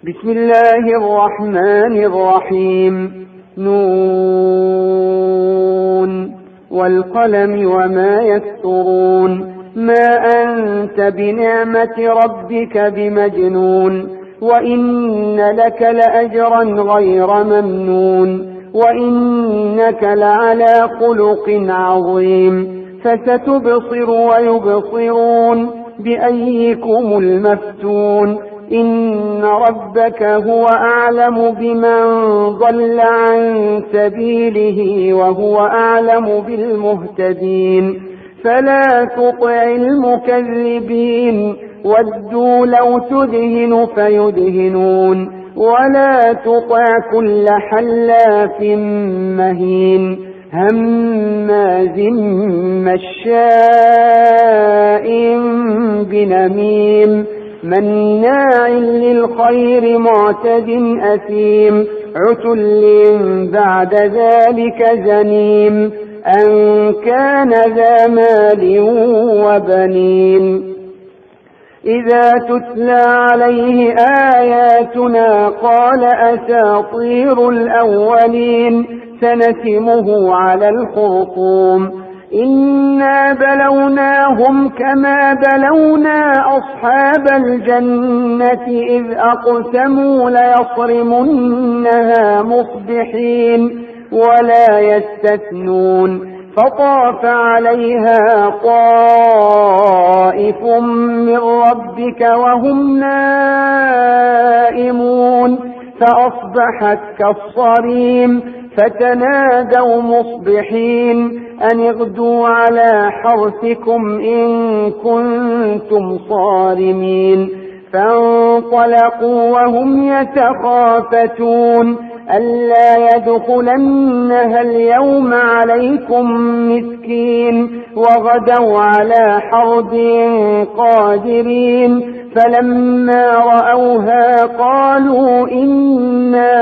بسم الله الرحمن الرحيم. نون والقلم وما يسطرون. ما أنت بنعمة ربك بمجنون. وإن لك لأجرا غير ممنون. وإنك لعلى خلق عظيم. فستبصر ويبصرون بأيكم المفتون. إن ربك هو أعلم بمن ضل عن سبيله وهو أعلم بالمهتدين. فلا تطع المكذبين ودوا لو تدهن فيدهنون. ولا تطع كل حلاف مهين هماز مشاء بنميم مناع للخير معتد أثيم عتل بعد ذلك زنيم أن كان ذا مال وبنين. إذا تتلى عليه آياتنا قال أساطير الأولين سنسمه على الخرطوم. إنا بلوناهم كما بلونا أصحاب الجنة إذ أقسموا ليصرمنها مصبحين ولا يستثنون. فطاف عليها طائف من ربك وهم نائمون فأصبحت كالصريم. فتنادوا مصبحين أن اغدوا على حرثكم إن كنتم صارمين. فانطلقوا وهم يتخافتون ألا يدخلنها اليوم عليكم مسكين. وغدوا على حرد قادرين. فلما رأوها قالوا إنا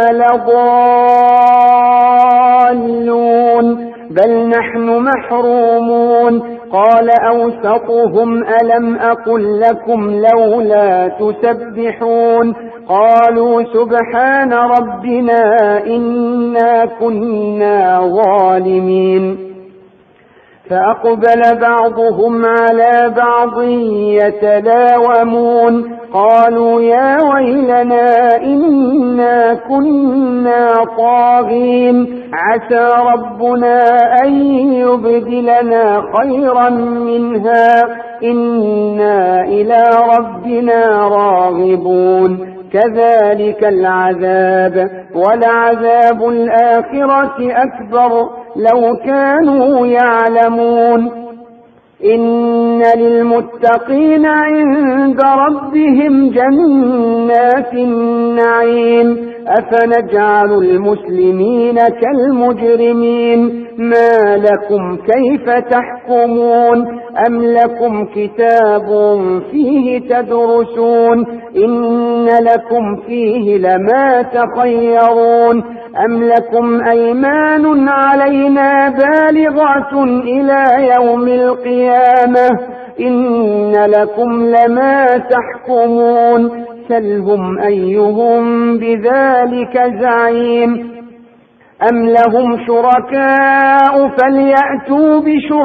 لضالون بل نحن محرومون. قال أوسطهم ألم أقل لكم لولا تسبحون. قالوا سبحان ربنا إنا كنا ظالمين. فأقبل بعضهم على بعض يتلاومون قالوا يا ويلنا إنا كنا طاغين عسى ربنا أن يبدلنا خيرا منها إنا إلى ربنا راغبون. كذلك العذاب ولعذاب الآخرة أكبر لو كانوا يعلمون. إن للمتقين عند ربهم جنات النعيم. أفنجعل المسلمين كالمجرمين ما لكم كيف تحكمون. أم لكم كتاب فيه تدرسون إن لكم فيه لما تخيرون. أم لكم أيمان علينا بالغة إلى يوم القيامة إن لكم لما تحكمون. سلهم أيهم بذلك زعيم. أم لهم شركاء فليأتوا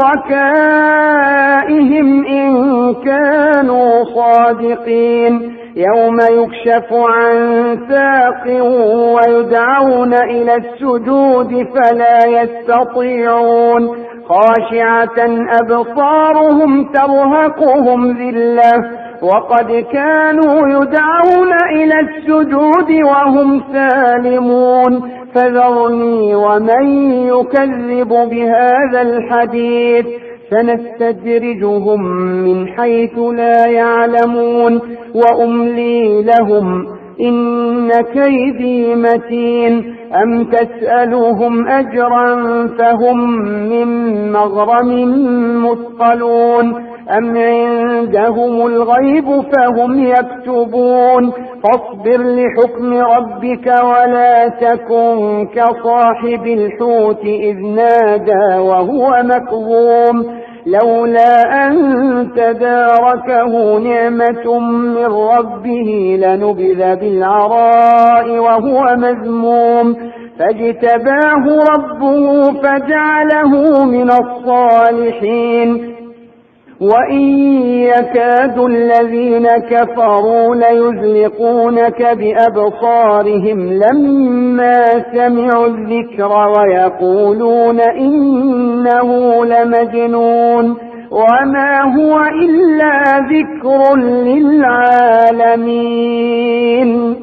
بشركائهم إن كانوا صادقين. يوم يكشف عن ساق ويدعون إلى السجود فلا يستطيعون. خاشعة أبصارهم ترهقهم ذلة وقد كانوا يدعون إلى السجود وهم سالمون. فذرني ومن يكذب بهذا الحديث سنستدرجهم من حيث لا يعلمون وأملي لهم إن كيدي متين. أم تسألهم أجرا فهم من مغرم مثقلون. أم عندهم الغيب فهم يكتبون. فاصبر لحكم ربك ولا تكن كصاحب الحوت إذ نادى وهو مكظوم لولا أن تداركه نعمة من ربه لنبذ بالعراء وهو مذموم فاجتباه ربه فجعله من الصالحين وإن يكاد الذين كفروا ليزلقونك بأبصارهم لما سمعوا الذكر ويقولون إنه لمجنون وما هو إلا ذكر للعالمين.